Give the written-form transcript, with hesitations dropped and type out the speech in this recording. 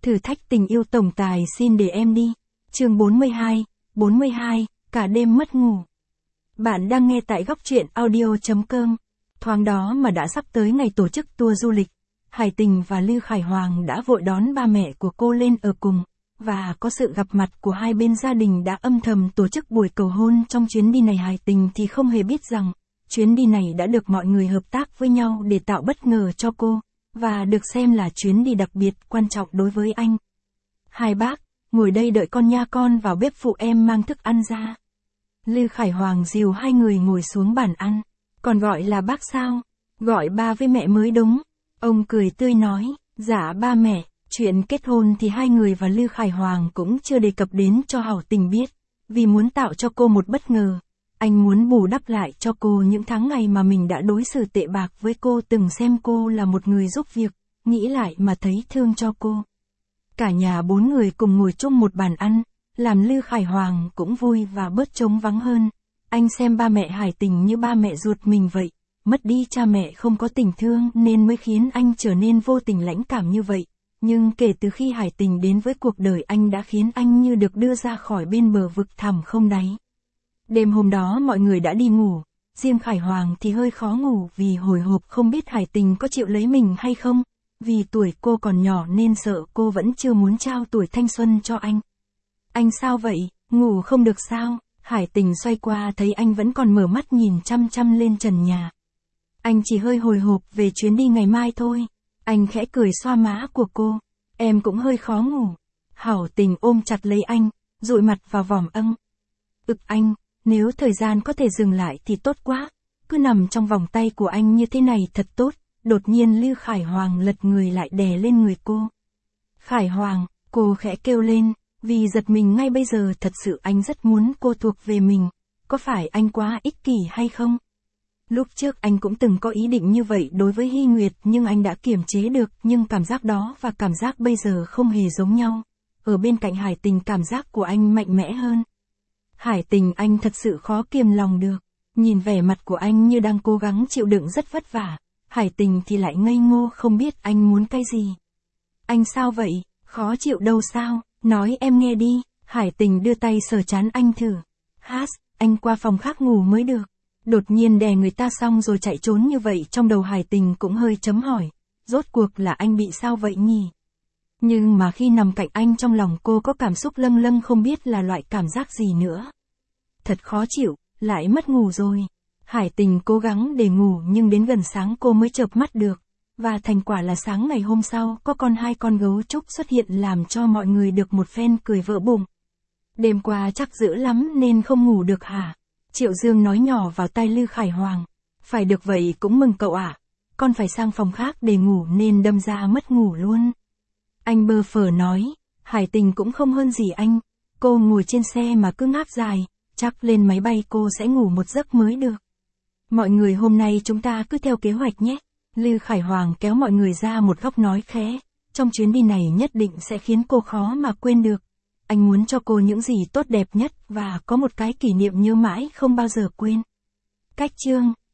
Thử thách tình yêu tổng tài xin để em đi. Chương 42, cả đêm mất ngủ. Bạn đang nghe tại góc truyện audio.com. Thoáng đó mà đã sắp tới ngày tổ chức tour du lịch. Hải Tình và Lưu Khải Hoàng đã vội đón ba mẹ của cô lên ở cùng, và có sự gặp mặt của hai bên gia đình đã âm thầm tổ chức buổi cầu hôn trong chuyến đi này. Hải Tình thì không hề biết rằng, chuyến đi này đã được mọi người hợp tác với nhau để tạo bất ngờ cho cô, và được xem là chuyến đi đặc biệt quan trọng đối với anh. Hai bác, ngồi đây đợi con nha, con vào bếp phụ em mang thức ăn ra. Lưu Khải Hoàng dìu hai người ngồi xuống bàn ăn. Còn gọi là bác sao? Gọi ba với mẹ mới đúng. Ông cười tươi nói, dạ ba mẹ. Chuyện kết hôn thì hai người và Lưu Khải Hoàng cũng chưa đề cập đến cho Hảo Tình biết, vì muốn tạo cho cô một bất ngờ. Anh muốn bù đắp lại cho cô những tháng ngày mà mình đã đối xử tệ bạc với cô, từng xem cô là một người giúp việc, nghĩ lại mà thấy thương cho cô. Cả nhà bốn người cùng ngồi chung một bàn ăn, làm Lưu Khải Hoàng cũng vui và bớt trống vắng hơn. Anh xem ba mẹ Hải Tình như ba mẹ ruột mình vậy, mất đi cha mẹ không có tình thương nên mới khiến anh trở nên vô tình lãnh cảm như vậy. Nhưng kể từ khi Hải Tình đến với cuộc đời anh đã khiến anh như được đưa ra khỏi bên bờ vực thẳm không đáy. Đêm hôm đó mọi người đã đi ngủ, riêng Khải Hoàng thì hơi khó ngủ vì hồi hộp không biết Hải Tình có chịu lấy mình hay không, vì tuổi cô còn nhỏ nên sợ cô vẫn chưa muốn trao tuổi thanh xuân cho anh. Anh sao vậy, ngủ không được sao? Hải Tình xoay qua thấy anh vẫn còn mở mắt nhìn chăm chăm lên trần nhà. Anh chỉ hơi hồi hộp về chuyến đi ngày mai thôi. Anh khẽ cười xoa má của cô. Em cũng hơi khó ngủ. Hảo Tình ôm chặt lấy anh, dụi mặt vào vòm âng. Anh, nếu thời gian có thể dừng lại thì tốt quá. Cứ nằm trong vòng tay của anh như thế này thật tốt. Đột nhiên Lưu Khải Hoàng lật người lại đè lên người cô. Khải Hoàng, cô khẽ kêu lên, vì giật mình ngay bây giờ. Thật sự anh rất muốn cô thuộc về mình. Có phải anh quá ích kỷ hay không? Lúc trước anh cũng từng có ý định như vậy đối với Hy Nguyệt, nhưng anh đã kiềm chế được, nhưng cảm giác đó và cảm giác bây giờ không hề giống nhau. Ở bên cạnh Hải Tình cảm giác của anh mạnh mẽ hơn. Hải Tình, anh thật sự khó kiềm lòng được. Nhìn vẻ mặt của anh như đang cố gắng chịu đựng rất vất vả. Hải Tình thì lại ngây ngô không biết anh muốn cái gì. Anh sao vậy, khó chịu đâu sao, nói em nghe đi. Hải Tình đưa tay sờ trán anh thử. Anh qua phòng khác ngủ mới được. Đột nhiên đè người ta xong rồi chạy trốn như vậy, trong đầu Hải Tình cũng hơi chấm hỏi. Rốt cuộc là anh bị sao vậy nhỉ? Nhưng mà khi nằm cạnh anh trong lòng cô có cảm xúc lâng lâng, không biết là loại cảm giác gì nữa. Thật khó chịu, lại mất ngủ rồi. Hải Tình cố gắng để ngủ nhưng đến gần sáng cô mới chợp mắt được. Và thành quả là sáng ngày hôm sau có hai con gấu trúc xuất hiện làm cho mọi người được một phen cười vỡ bụng. Đêm qua chắc dữ lắm nên không ngủ được hả? Triệu Dương nói nhỏ vào tai Lưu Khải Hoàng. Phải được vậy cũng mừng cậu ạ. Con phải sang phòng khác để ngủ nên đâm ra mất ngủ luôn. Anh bơ phờ nói. Hải Tình cũng không hơn gì anh. Cô ngồi trên xe mà cứ ngáp dài. Chắc lên máy bay cô sẽ ngủ một giấc mới được. Mọi người, hôm nay chúng ta cứ theo kế hoạch nhé. Lưu Khải Hoàng kéo mọi người ra một góc nói khẽ. Trong chuyến đi này nhất định sẽ khiến cô khó mà quên được. Anh muốn cho cô những gì tốt đẹp nhất và có một cái kỷ niệm nhớ mãi không bao giờ quên. Cách chương